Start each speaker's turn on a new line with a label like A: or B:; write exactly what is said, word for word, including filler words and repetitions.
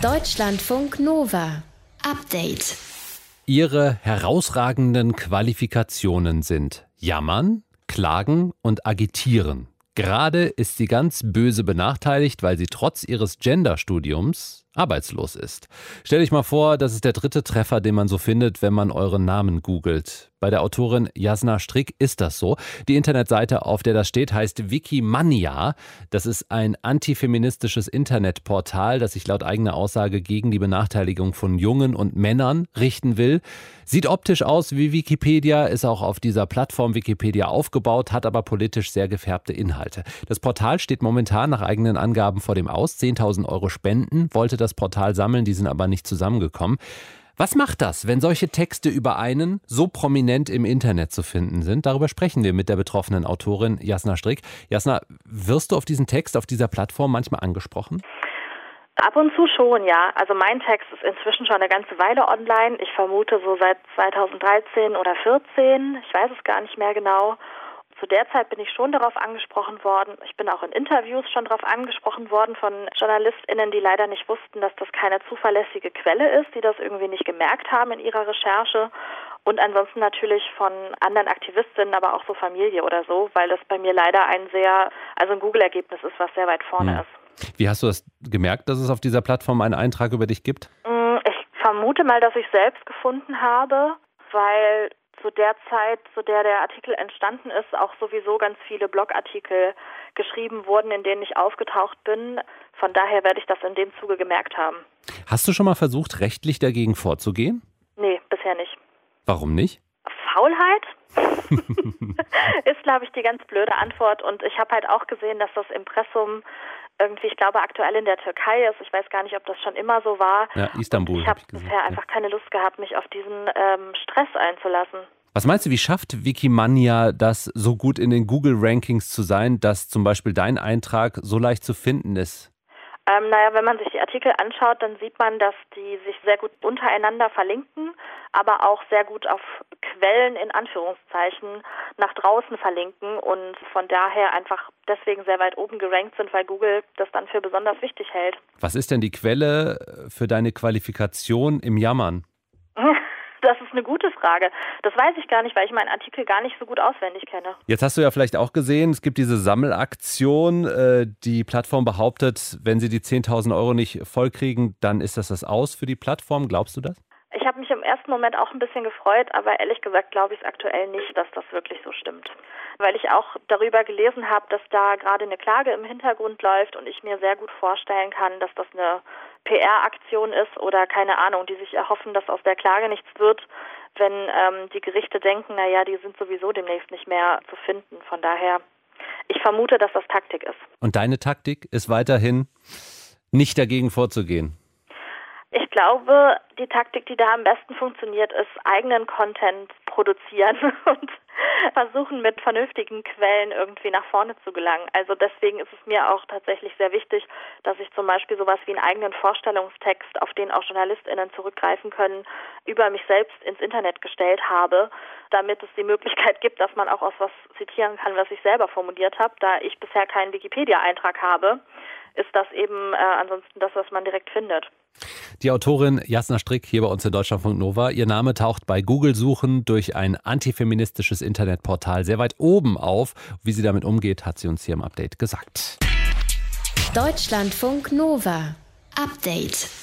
A: Deutschlandfunk Nova. Update.
B: Ihre herausragenden Qualifikationen sind Jammern, Klagen und Agitieren. Gerade ist sie ganz böse benachteiligt, weil sie trotz ihres Genderstudiums arbeitslos ist. Stell dich mal vor, das ist der dritte Treffer, den man so findet, wenn man euren Namen googelt. Bei der Autorin Jasna Strick ist das so. Die Internetseite, auf der das steht, heißt Wikimania. Das ist ein antifeministisches Internetportal, das sich laut eigener Aussage gegen die Benachteiligung von Jungen und Männern richten will. Sieht optisch aus wie Wikipedia, ist auch auf dieser Plattform Wikipedia aufgebaut, hat aber politisch sehr gefärbte Inhalte. Das Portal steht momentan nach eigenen Angaben vor dem Aus. zehntausend Euro Spenden wollte das Portal sammeln, die sind aber nicht zusammengekommen. Was macht das, wenn solche Texte über einen so prominent im Internet zu finden sind? Darüber sprechen wir mit der betroffenen Autorin Jasna Strick. Jasna, wirst du auf diesen Text, auf dieser Plattform manchmal angesprochen?
C: Ab und zu schon, ja. Also mein Text ist inzwischen schon eine ganze Weile online. Ich vermute so seit zweitausenddreizehn oder vierzehn. Ich weiß es gar nicht mehr genau. Zu der Zeit bin ich schon darauf angesprochen worden. Ich bin auch in Interviews schon darauf angesprochen worden von JournalistInnen, die leider nicht wussten, dass das keine zuverlässige Quelle ist, die das irgendwie nicht gemerkt haben in ihrer Recherche. Und ansonsten natürlich von anderen Aktivistinnen, aber auch so Familie oder so, weil das bei mir leider ein sehr, also ein Google-Ergebnis ist, was sehr weit vorne
B: hm.
C: ist.
B: Wie hast du das gemerkt, dass es auf dieser Plattform einen Eintrag über dich gibt?
C: Ich vermute mal, dass ich selbst gefunden habe, weil zu der Zeit, zu der der Artikel entstanden ist, auch sowieso ganz viele Blogartikel geschrieben wurden, in denen ich aufgetaucht bin. Von daher werde ich das in dem Zuge gemerkt haben.
B: Hast du schon mal versucht, rechtlich dagegen vorzugehen?
C: Nee, bisher nicht.
B: Warum nicht?
C: Faulheit ist, glaube ich, die ganz blöde Antwort. Und ich habe halt auch gesehen, dass das Impressum irgendwie, ich glaube, aktuell in der Türkei ist. Ich weiß gar nicht, ob das schon immer so war.
B: Ja, Istanbul.
C: Und ich habe
B: hab ich
C: bisher ja. einfach keine Lust gehabt, mich auf diesen ähm, Stress einzulassen.
B: Was meinst du, wie schafft Wikimania das, so gut in den Google-Rankings zu sein, dass zum Beispiel dein Eintrag so leicht zu finden ist?
C: Ähm, naja, wenn man sich die Artikel anschaut, dann sieht man, dass die sich sehr gut untereinander verlinken, aber auch sehr gut auf Quellen in Anführungszeichen nach draußen verlinken und von daher einfach deswegen sehr weit oben gerankt sind, weil Google das dann für besonders wichtig hält.
B: Was ist denn die Quelle für deine Qualifikation im Jammern?
C: Das ist eine gute Frage. Das weiß ich gar nicht, weil ich meinen Artikel gar nicht so gut auswendig kenne.
B: Jetzt hast du ja vielleicht auch gesehen, es gibt diese Sammelaktion. Die Plattform behauptet, wenn sie die zehntausend Euro nicht vollkriegen, dann ist das das Aus für die Plattform. Glaubst du das?
C: Ich habe mich im ersten Moment auch ein bisschen gefreut, aber ehrlich gesagt glaube ich es aktuell nicht, dass das wirklich so stimmt. Weil ich auch darüber gelesen habe, dass da gerade eine Klage im Hintergrund läuft und ich mir sehr gut vorstellen kann, dass das eine P R-Aktion ist oder keine Ahnung, die sich erhoffen, dass aus der Klage nichts wird, wenn ähm, die Gerichte denken, naja, die sind sowieso demnächst nicht mehr zu finden. Von daher, ich vermute, dass das Taktik ist.
B: Und deine Taktik ist weiterhin, nicht dagegen vorzugehen?
C: Ich glaube, die Taktik, die da am besten funktioniert, ist eigenen Content produzieren und versuchen, mit vernünftigen Quellen irgendwie nach vorne zu gelangen. Also deswegen ist es mir auch tatsächlich sehr wichtig, dass ich zum Beispiel sowas wie einen eigenen Vorstellungstext, auf den auch JournalistInnen zurückgreifen können, über mich selbst ins Internet gestellt habe, damit es die Möglichkeit gibt, dass man auch aus was zitieren kann, was ich selber formuliert habe. Da ich bisher keinen Wikipedia-Eintrag habe, ist das eben äh, ansonsten das, was man direkt findet.
B: Die Autorin Jasna Strick hier bei uns in Deutschlandfunk Nova. Ihr Name taucht bei Google-Suchen durch ein antifeministisches Internetportal sehr weit oben auf. Wie sie damit umgeht, hat sie uns hier im Update gesagt.
A: Deutschlandfunk Nova. Update.